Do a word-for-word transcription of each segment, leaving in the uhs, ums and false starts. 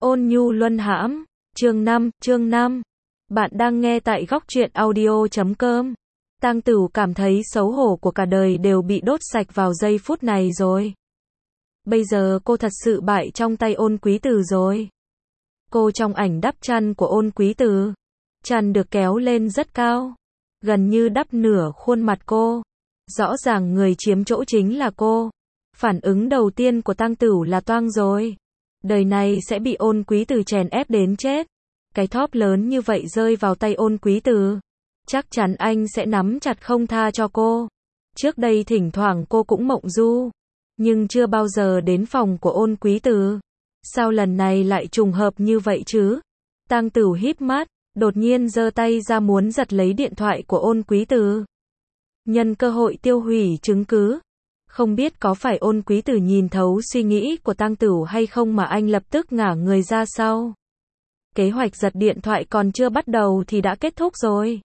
Ôn nhu luân hãm, chương năm, chương năm. Bạn đang nghe tại góc truyện audio chấm com. Tang Tửu cảm thấy xấu hổ của cả đời đều bị đốt sạch vào giây phút này rồi. Bây giờ cô thật sự bại trong tay Ôn Quý Từ rồi. Cô trong ảnh đắp chăn của Ôn Quý Từ. Chăn được kéo lên rất cao, gần như đắp nửa khuôn mặt cô. Rõ ràng người chiếm chỗ chính là cô. Phản ứng đầu tiên của Tang Tửu là toang rồi. Đời này sẽ bị Ôn Quý Từ chèn ép đến chết. Cái thóp lớn như vậy rơi vào tay Ôn Quý Từ, chắc chắn anh sẽ nắm chặt không tha cho cô. Trước đây thỉnh thoảng cô cũng mộng du, nhưng chưa bao giờ đến phòng của Ôn Quý Từ. Sao lần này lại trùng hợp như vậy chứ? Tang Tửu híp mắt, đột nhiên giơ tay ra muốn giật lấy điện thoại của Ôn Quý Từ. Nhân cơ hội tiêu hủy chứng cứ. Không biết có phải Ôn Quý Từ nhìn thấu suy nghĩ của Tang Tửu hay không mà anh lập tức ngả người ra sau. Kế hoạch giật điện thoại còn chưa bắt đầu thì đã kết thúc rồi.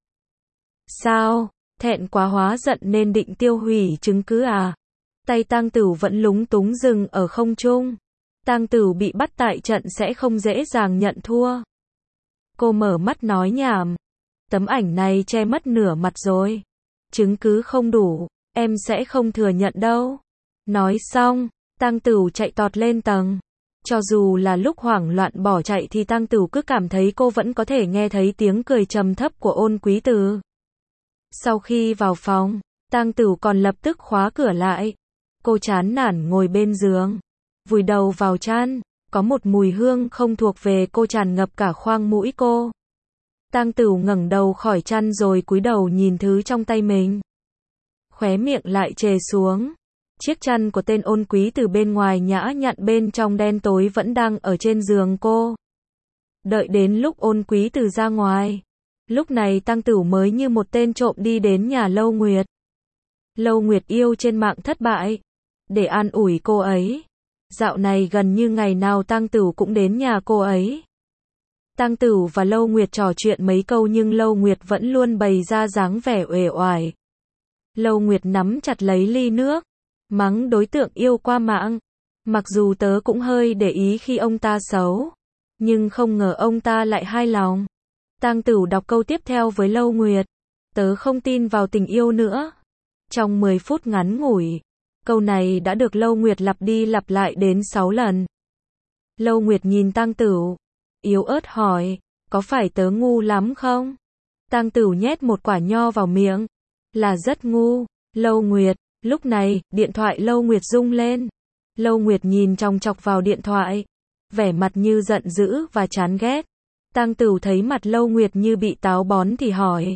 Sao? Thẹn quá hóa giận nên định tiêu hủy chứng cứ à? Tay Tang Tửu vẫn lúng túng dừng ở không trung. Tang Tửu bị bắt tại trận sẽ không dễ dàng nhận thua. Cô mở mắt nói nhảm. Tấm ảnh này che mất nửa mặt rồi. Chứng cứ không đủ, em sẽ không thừa nhận đâu. Nói xong, Tang Tửu chạy tọt lên tầng. Cho dù là lúc hoảng loạn bỏ chạy thì Tang Tửu cứ cảm thấy cô vẫn có thể nghe thấy tiếng cười trầm thấp của Ôn Quý Từ. Sau khi vào phòng, Tang Tửu còn lập tức khóa cửa lại. Cô chán nản ngồi bên giường, vùi đầu vào chăn, có một mùi hương không thuộc về cô tràn ngập cả khoang mũi cô. Tang Tửu ngẩng đầu khỏi chăn rồi cúi đầu nhìn thứ trong tay mình. Khóe miệng lại trề xuống. Chiếc chăn của tên Ôn Quý Từ bên ngoài nhã nhặn bên trong đen tối vẫn đang ở trên giường cô. Đợi đến lúc Ôn Quý Từ ra ngoài, lúc này Tang Tửu mới như một tên trộm đi đến nhà Lâu Nguyệt. Lâu Nguyệt yêu trên mạng thất bại. Để an ủi cô ấy, dạo này gần như ngày nào Tang Tửu cũng đến nhà cô ấy. Tang Tửu và Lâu Nguyệt trò chuyện mấy câu nhưng Lâu Nguyệt vẫn luôn bày ra dáng vẻ uể oải. Lâu Nguyệt nắm chặt lấy ly nước, mắng đối tượng yêu qua mạng. Mặc dù tớ cũng hơi để ý khi ông ta xấu, nhưng không ngờ ông ta lại hài lòng. Tang Tửu đọc câu tiếp theo với Lâu Nguyệt. Tớ không tin vào tình yêu nữa. Trong mười phút ngắn ngủi, câu này đã được Lâu Nguyệt lặp đi lặp lại đến sáu lần. Lâu Nguyệt nhìn Tang Tửu, yếu ớt hỏi, có phải tớ ngu lắm không? Tang Tửu nhét một quả nho vào miệng. Là rất ngu. Lâu Nguyệt. Lúc này, điện thoại Lâu Nguyệt rung lên. Lâu Nguyệt nhìn chòng chọc vào điện thoại, vẻ mặt như giận dữ và chán ghét. Tang Tửu thấy mặt Lâu Nguyệt như bị táo bón thì hỏi.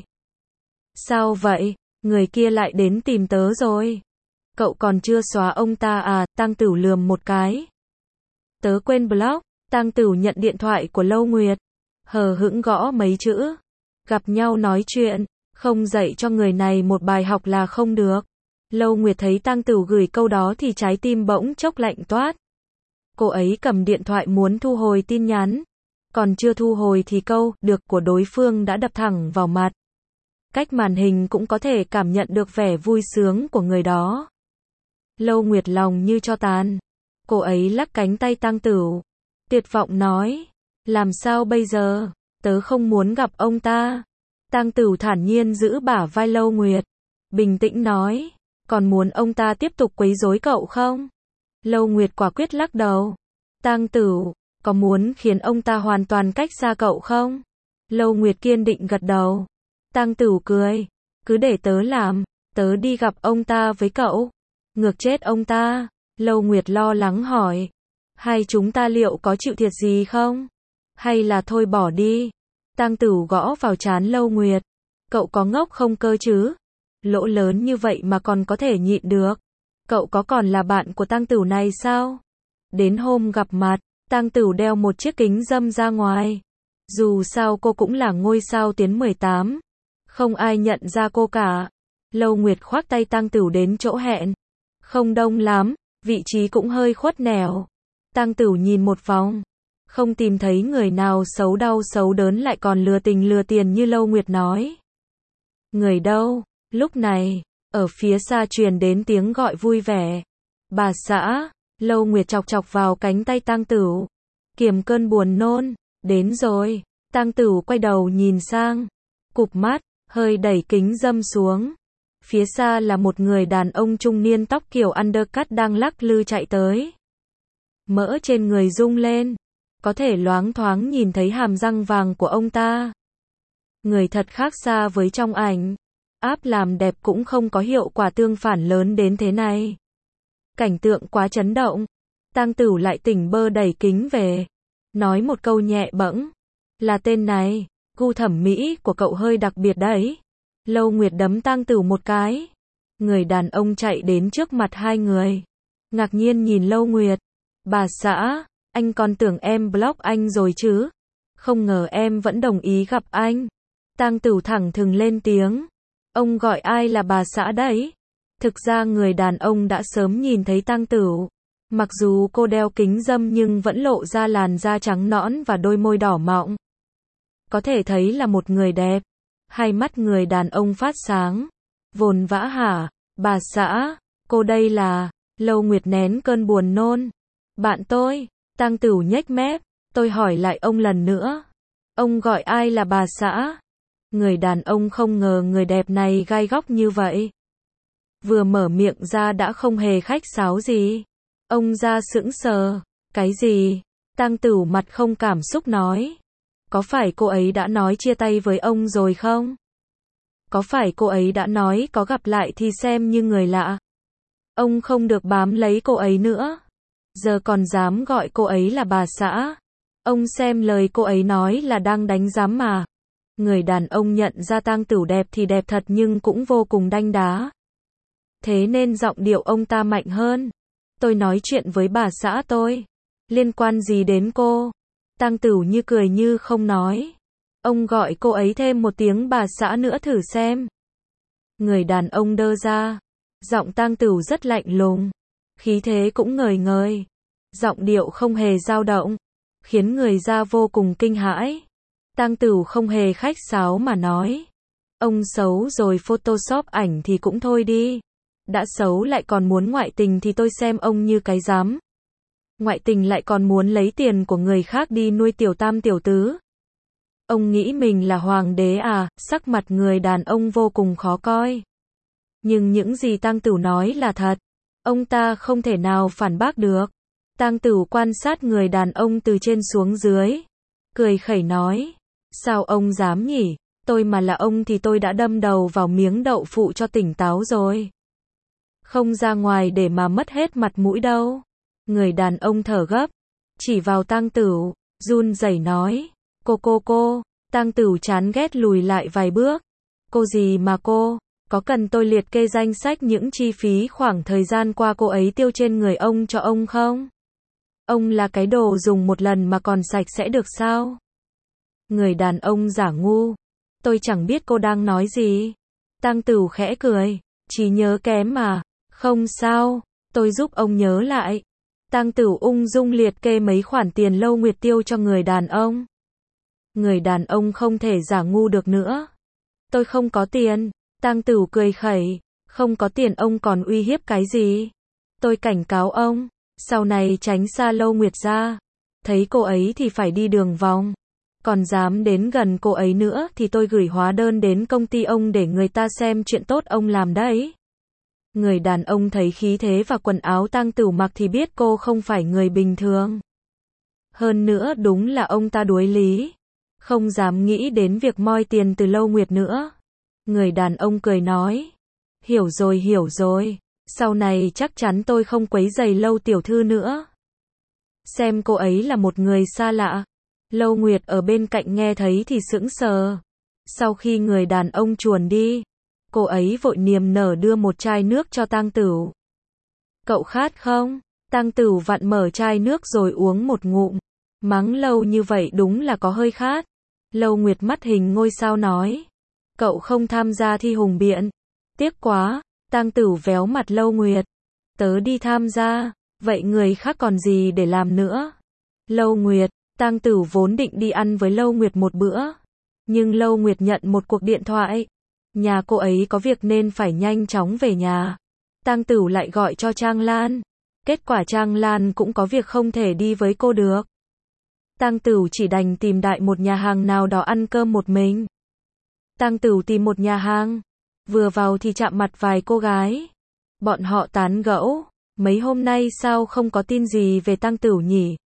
Sao vậy? Người kia lại đến tìm tớ rồi. Cậu còn chưa xóa ông ta à? Tang Tửu lườm một cái. Tớ quên block. Tang Tửu nhận điện thoại của Lâu Nguyệt, hờ hững gõ mấy chữ. Gặp nhau nói chuyện, không dạy cho người này một bài học là không được. Lâu Nguyệt thấy Tang Tửu gửi câu đó thì trái tim bỗng chốc lạnh toát. Cô ấy cầm điện thoại muốn thu hồi tin nhắn. Còn chưa thu hồi thì câu được của đối phương đã đập thẳng vào mặt. Cách màn hình cũng có thể cảm nhận được vẻ vui sướng của người đó. Lâu Nguyệt lòng như tro tàn. Cô ấy lắc cánh tay Tang Tửu, tuyệt vọng nói. Làm sao bây giờ? Tớ không muốn gặp ông ta. Tang Tửu thản nhiên giữ bả vai Lâu Nguyệt, bình tĩnh nói. Còn muốn ông ta tiếp tục quấy rối cậu không? Lâu Nguyệt quả quyết lắc đầu. Tang Tửu, có muốn khiến ông ta hoàn toàn cách xa cậu không? Lâu Nguyệt kiên định gật đầu. Tang Tửu cười. Cứ để tớ làm, tớ đi gặp ông ta với cậu. Ngược chết ông ta. Lâu Nguyệt lo lắng hỏi. Hay chúng ta liệu có chịu thiệt gì không? Hay là thôi bỏ đi? Tang Tửu gõ vào trán Lâu Nguyệt. Cậu có ngốc không cơ chứ? Lỗ lớn như vậy mà còn có thể nhịn được. Cậu có còn là bạn của Tang Tửu này sao? Đến hôm gặp mặt, Tang Tửu đeo một chiếc kính râm ra ngoài. Dù sao cô cũng là ngôi sao tiến mười tám. Không ai nhận ra cô cả. Lâu Nguyệt khoác tay Tang Tửu đến chỗ hẹn. Không đông lắm, vị trí cũng hơi khuất nẻo. Tang Tửu nhìn một vòng, không tìm thấy người nào xấu đau xấu đớn lại còn lừa tình lừa tiền như Lâu Nguyệt nói. Người đâu? Lúc này, ở phía xa truyền đến tiếng gọi vui vẻ. Bà xã. Lâu Nguyệt chọc chọc vào cánh tay Tang Tửu. kiềm cơn buồn nôn, đến rồi. Tang Tửu quay đầu nhìn sang, cụp mắt, hơi đẩy kính râm xuống. Phía xa là một người đàn ông trung niên tóc kiểu undercut đang lắc lư chạy tới. Mỡ trên người rung lên, có thể loáng thoáng nhìn thấy hàm răng vàng của ông ta. Người thật khác xa với trong ảnh. Áp làm đẹp cũng không có hiệu quả tương phản lớn đến thế này. Cảnh tượng quá chấn động. Tang Tửu lại tỉnh bơ đẩy kính về, nói một câu nhẹ bẫng, là tên này, gu thẩm mỹ của cậu hơi đặc biệt đấy. Lâu Nguyệt đấm Tang Tửu một cái. Người đàn ông chạy đến trước mặt hai người, ngạc nhiên nhìn Lâu Nguyệt. Bà xã, anh còn tưởng em block anh rồi chứ. Không ngờ em vẫn đồng ý gặp anh. Tang Tửu thẳng thừng lên tiếng. Ông gọi ai là bà xã đấy? Thực ra người đàn ông đã sớm nhìn thấy Tang Tửu. Mặc dù cô đeo kính râm nhưng vẫn lộ ra làn da trắng nõn và đôi môi đỏ mọng. Có thể thấy là một người đẹp. Hai mắt người đàn ông phát sáng. Vồn vã hả? Bà xã, cô đây là... Lâu Nguyệt nén cơn buồn nôn. Bạn tôi. Tang Tửu nhếch mép. Tôi hỏi lại ông lần nữa. Ông gọi ai là bà xã? Người đàn ông không ngờ người đẹp này gai góc như vậy. Vừa mở miệng ra đã không hề khách sáo gì. Ông ra sững sờ. Cái gì? Tang Tửu mặt không cảm xúc nói. Có phải cô ấy đã nói chia tay với ông rồi không? Có phải cô ấy đã nói có gặp lại thì xem như người lạ? Ông không được bám lấy cô ấy nữa. Giờ còn dám gọi cô ấy là bà xã. Ông xem lời cô ấy nói là đang đánh giám mà. Người đàn ông nhận ra Tang Tửu đẹp thì đẹp thật nhưng cũng vô cùng đanh đá. Thế nên giọng điệu ông ta mạnh hơn. Tôi nói chuyện với bà xã tôi. Liên quan gì đến cô? Tang Tửu như cười như không nói. Ông gọi cô ấy thêm một tiếng bà xã nữa thử xem. Người đàn ông đơ ra. Giọng Tang Tửu rất lạnh lùng. Khí thế cũng ngời ngời. Giọng điệu không hề dao động. Khiến người ra vô cùng kinh hãi. Tang Tửu không hề khách sáo mà nói. Ông xấu rồi photoshop ảnh thì cũng thôi đi. Đã xấu lại còn muốn ngoại tình thì tôi xem ông như cái rắm. Ngoại tình lại còn muốn lấy tiền của người khác đi nuôi tiểu tam tiểu tứ. Ông nghĩ mình là hoàng đế à? Sắc mặt người đàn ông vô cùng khó coi. Nhưng những gì Tang Tửu nói là thật. Ông ta không thể nào phản bác được. Tang Tửu quan sát người đàn ông từ trên xuống dưới. Cười khẩy nói. Sao ông dám nhỉ? Tôi mà là ông thì tôi đã đâm đầu vào miếng đậu phụ cho tỉnh táo rồi. Không ra ngoài để mà mất hết mặt mũi đâu. Người đàn ông thở gấp. Chỉ vào Tang Tửu. Run rẩy nói. Cô cô cô. Tang Tửu chán ghét lùi lại vài bước. Cô gì mà cô? Có cần tôi liệt kê danh sách những chi phí khoảng thời gian qua cô ấy tiêu trên người ông cho ông không? Ông là cái đồ dùng một lần mà còn sạch sẽ được sao? Người đàn ông giả ngu. Tôi chẳng biết cô đang nói gì. Tang Tửu khẽ cười. Trí nhớ kém mà. Không sao. Tôi giúp ông nhớ lại. Tang Tửu ung dung liệt kê mấy khoản tiền Lâu Nguyệt tiêu cho người đàn ông. Người đàn ông không thể giả ngu được nữa. Tôi không có tiền. Tang Tửu cười khẩy. Không có tiền ông còn uy hiếp cái gì? Tôi cảnh cáo ông. Sau này tránh xa Lâu Nguyệt ra. Thấy cô ấy thì phải đi đường vòng. Còn dám đến gần cô ấy nữa thì tôi gửi hóa đơn đến công ty ông để người ta xem chuyện tốt ông làm đấy. Người đàn ông thấy khí thế và quần áo Tang Tửu mặc thì biết cô không phải người bình thường. Hơn nữa đúng là ông ta đuối lý. Không dám nghĩ đến việc moi tiền từ Lâu Nguyệt nữa. Người đàn ông cười nói. Hiểu rồi hiểu rồi. Sau này chắc chắn tôi không quấy rầy Lâu tiểu thư nữa. Xem cô ấy là một người xa lạ. Lâu Nguyệt ở bên cạnh nghe thấy thì sững sờ. Sau khi người đàn ông chuồn đi, cô ấy vội niềm nở đưa một chai nước cho Tang Tửu. Cậu khát không? Tang Tửu vặn mở chai nước rồi uống một ngụm. Mắng Lâu như vậy đúng là có hơi khát. Lâu Nguyệt mắt hình ngôi sao nói. Cậu không tham gia thi hùng biện. Tiếc quá. Tang Tửu véo mặt Lâu Nguyệt. Tớ đi tham gia. Vậy người khác còn gì để làm nữa? Lâu Nguyệt. Tang Tửu vốn định đi ăn với Lâu Nguyệt một bữa. Nhưng Lâu Nguyệt nhận một cuộc điện thoại. Nhà cô ấy có việc nên phải nhanh chóng về nhà. Tang Tửu lại gọi cho Trang Lan. Kết quả Trang Lan cũng có việc không thể đi với cô được. Tang Tửu chỉ đành tìm đại một nhà hàng nào đó ăn cơm một mình. Tang Tửu tìm một nhà hàng, vừa vào thì chạm mặt vài cô gái. Bọn họ tán gẫu, mấy hôm nay sao không có tin gì về Tang Tửu nhỉ?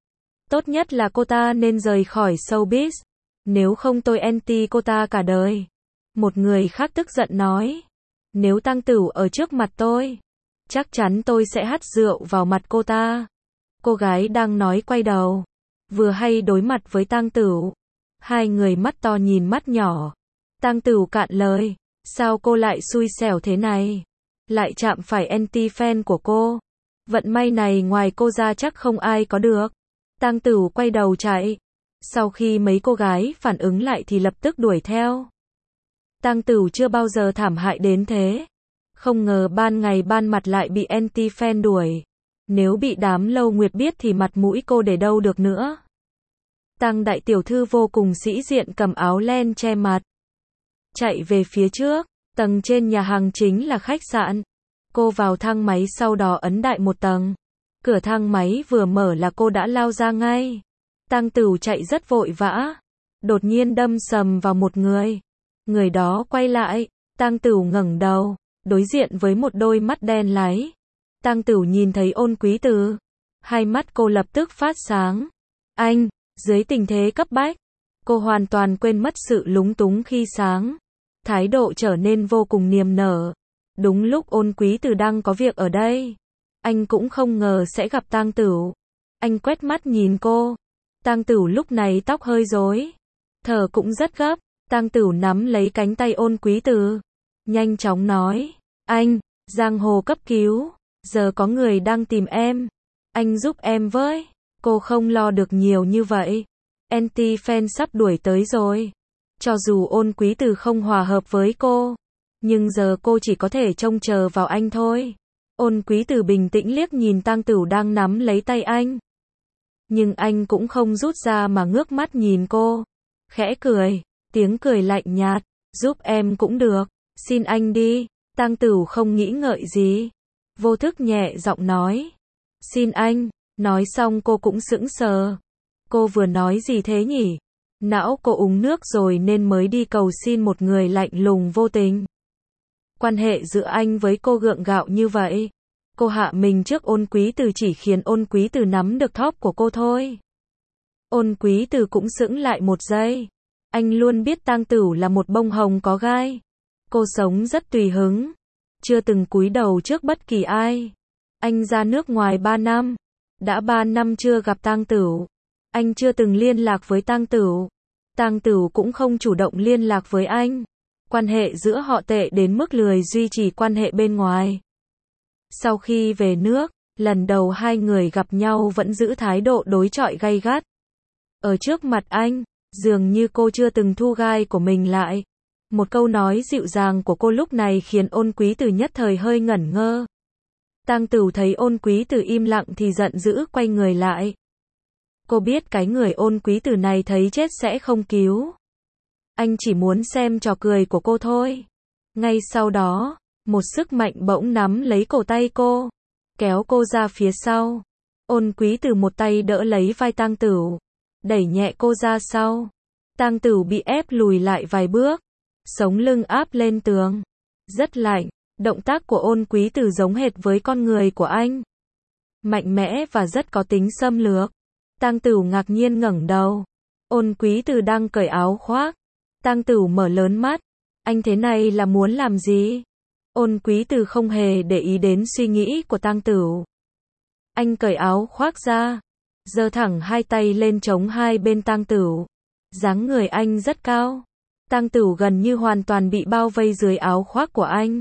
Tốt nhất là cô ta nên rời khỏi showbiz, nếu không tôi anti cô ta cả đời. Một người khác tức giận nói, nếu Tang Tửu ở trước mặt tôi, chắc chắn tôi sẽ hắt rượu vào mặt cô ta. Cô gái đang nói quay đầu, vừa hay đối mặt với Tang Tửu. Hai người mắt to nhìn mắt nhỏ. Tang Tửu cạn lời, sao cô lại xui xẻo thế này? Lại chạm phải anti-fan của cô. Vận may này ngoài cô ra chắc không ai có được. Tang Tửu quay đầu chạy. Sau khi mấy cô gái phản ứng lại thì lập tức đuổi theo. Tang Tửu chưa bao giờ thảm hại đến thế. Không ngờ ban ngày ban mặt lại bị anti-fan đuổi. Nếu bị đám Lâu Nguyệt biết thì mặt mũi cô để đâu được nữa. Tang đại tiểu thư vô cùng sĩ diện cầm áo len che mặt. Chạy về phía trước, tầng trên nhà hàng chính là khách sạn. Cô vào thang máy sau đó ấn đại một tầng. Cửa thang máy vừa mở là cô đã lao ra ngay. Tang Tửu chạy rất vội vã. Đột nhiên đâm sầm vào một người. Người đó quay lại. Tang Tửu ngẩng đầu, đối diện với một đôi mắt đen láy. Tang Tửu nhìn thấy Ôn Quý Từ. Hai mắt cô lập tức phát sáng. Anh, dưới tình thế cấp bách, cô hoàn toàn quên mất sự lúng túng khi sáng. Thái độ trở nên vô cùng niềm nở. Đúng lúc Ôn Quý Từ đang có việc ở đây. Anh cũng không ngờ sẽ gặp Tang Tửu. Anh quét mắt nhìn cô. Tang Tửu lúc này tóc hơi rối, thở cũng rất gấp. Tang Tửu nắm lấy cánh tay Ôn Quý Từ, nhanh chóng nói, anh, giang hồ cấp cứu, giờ có người đang tìm em, anh giúp em với. Cô không lo được nhiều như vậy. Anti-fan sắp đuổi tới rồi. Cho dù Ôn Quý Từ không hòa hợp với cô, nhưng giờ cô chỉ có thể trông chờ vào anh thôi. Ôn Quý Từ bình tĩnh liếc nhìn Tang Tửu đang nắm lấy tay anh. Nhưng anh cũng không rút ra mà ngước mắt nhìn cô. Khẽ cười, tiếng cười lạnh nhạt, giúp em cũng được, xin anh đi. Tang Tửu không nghĩ ngợi gì, vô thức nhẹ giọng nói, xin anh. Nói xong cô cũng sững sờ. Cô vừa nói gì thế nhỉ? Não cô uống nước rồi nên mới đi cầu xin một người lạnh lùng vô tình. Quan hệ giữa anh với cô gượng gạo như vậy. Cô hạ mình trước Ôn Quý Từ chỉ khiến Ôn Quý Từ nắm được thóp của cô thôi. Ôn Quý Từ cũng sững lại một giây. Anh luôn biết Tang Tửu là một bông hồng có gai. Cô sống rất tùy hứng, chưa từng cúi đầu trước bất kỳ ai. Anh ra nước ngoài ba năm, đã ba năm chưa gặp Tang Tửu. Anh chưa từng liên lạc với Tang Tửu. Tang Tửu cũng không chủ động liên lạc với anh. Quan hệ giữa họ tệ đến mức lười duy trì quan hệ bên ngoài. Sau khi về nước, lần đầu hai người gặp nhau vẫn giữ thái độ đối chọi gay gắt. Ở trước mặt anh, dường như cô chưa từng thu gai của mình lại. Một câu nói dịu dàng của cô lúc này khiến Ôn Quý Từ nhất thời hơi ngẩn ngơ. Tang Tửu thấy Ôn Quý Từ im lặng thì giận dữ quay người lại. Cô biết cái người Ôn Quý Từ này thấy chết sẽ không cứu. Anh chỉ muốn xem trò cười của cô thôi. Ngay sau đó, một sức mạnh bỗng nắm lấy cổ tay cô, kéo cô ra phía sau. Ôn Quý Từ một tay đỡ lấy vai Tang Tửu, đẩy nhẹ cô ra sau. Tang Tửu bị ép lùi lại vài bước, sống lưng áp lên tường. Rất lạnh, động tác của Ôn Quý Từ giống hệt với con người của anh. Mạnh mẽ và rất có tính xâm lược. Tang Tửu ngạc nhiên ngẩng đầu. Ôn Quý Từ đang cởi áo khoác. Tang Tửu mở lớn mắt. Anh thế này là muốn làm gì? Ôn Quý Từ không hề để ý đến suy nghĩ của Tang Tửu. Anh cởi áo khoác ra, giơ thẳng hai tay lên chống hai bên Tang Tửu. Dáng người anh rất cao. Tang Tửu gần như hoàn toàn bị bao vây dưới áo khoác của anh.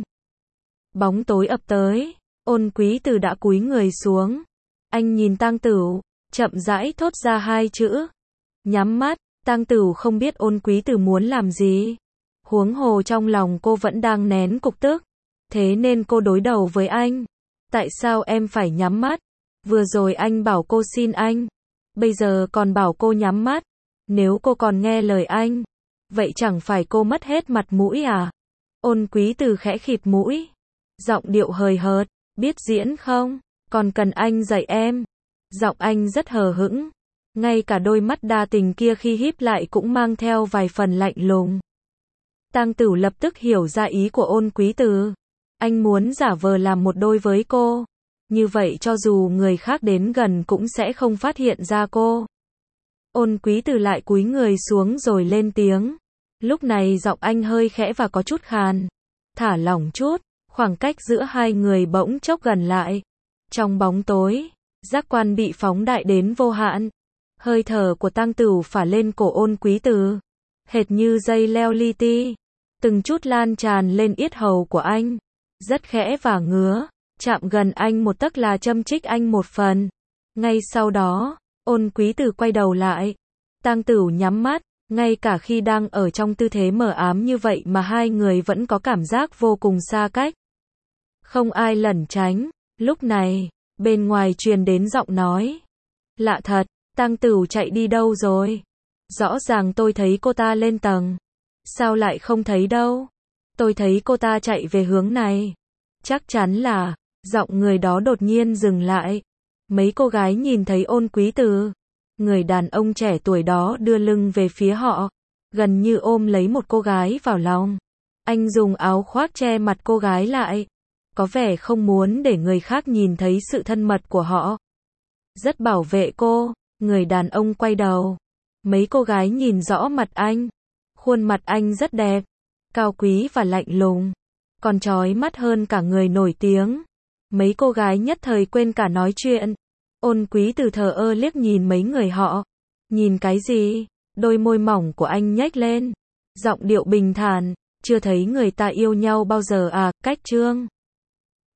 Bóng tối ập tới, Ôn Quý Từ đã cúi người xuống. Anh nhìn Tang Tửu, chậm rãi thốt ra hai chữ. Nhắm mắt. Tang Tửu không biết Ôn Quý Từ muốn làm gì. Huống hồ trong lòng cô vẫn đang nén cục tức. Thế nên cô đối đầu với anh. Tại sao em phải nhắm mắt? Vừa rồi anh bảo cô xin anh. Bây giờ còn bảo cô nhắm mắt. Nếu cô còn nghe lời anh, vậy chẳng phải cô mất hết mặt mũi à? Ôn Quý Từ khẽ khịt mũi. Giọng điệu hời hợt. Biết diễn không? Còn cần anh dạy em. Giọng anh rất hờ hững. Ngay cả đôi mắt đa tình kia khi híp lại cũng mang theo vài phần lạnh lùng. Tang Tửu lập tức hiểu ra ý của Ôn Quý Từ. Anh muốn giả vờ làm một đôi với cô. Như vậy cho dù người khác đến gần cũng sẽ không phát hiện ra cô. Ôn Quý Từ lại cúi người xuống rồi lên tiếng. Lúc này giọng anh hơi khẽ và có chút khàn. Thả lỏng chút, khoảng cách giữa hai người bỗng chốc gần lại. Trong bóng tối, giác quan bị phóng đại đến vô hạn. Hơi thở của Tang Tửu phả lên cổ Ôn Quý Từ, hệt như dây leo li ti, từng chút lan tràn lên yết hầu của anh, rất khẽ và ngứa, chạm gần anh một tấc là châm chích anh một phần. Ngay sau đó, Ôn Quý Từ quay đầu lại, Tang Tửu nhắm mắt, ngay cả khi đang ở trong tư thế mờ ám như vậy mà hai người vẫn có cảm giác vô cùng xa cách. Không ai lẩn tránh, lúc này, bên ngoài truyền đến giọng nói. Lạ thật, Tang Tửu chạy đi đâu rồi? Rõ ràng tôi thấy cô ta lên tầng. Sao lại không thấy đâu? Tôi thấy cô ta chạy về hướng này. Chắc chắn là, giọng người đó đột nhiên dừng lại. Mấy cô gái nhìn thấy Ôn Quý Từ. Người đàn ông trẻ tuổi đó đưa lưng về phía họ, gần như ôm lấy một cô gái vào lòng. Anh dùng áo khoác che mặt cô gái lại, có vẻ không muốn để người khác nhìn thấy sự thân mật của họ. Rất bảo vệ cô, người đàn ông quay đầu. Mấy cô gái nhìn rõ mặt anh. Khuôn mặt anh rất đẹp, cao quý và lạnh lùng, còn chói mắt hơn cả người nổi tiếng. Mấy cô gái nhất thời quên cả nói chuyện. Ôn Quý Từ thờ ơ liếc nhìn mấy người họ. Nhìn cái gì? Đôi môi mỏng của anh nhếch lên. Giọng điệu bình thản, chưa thấy người ta yêu nhau bao giờ à, cách chương.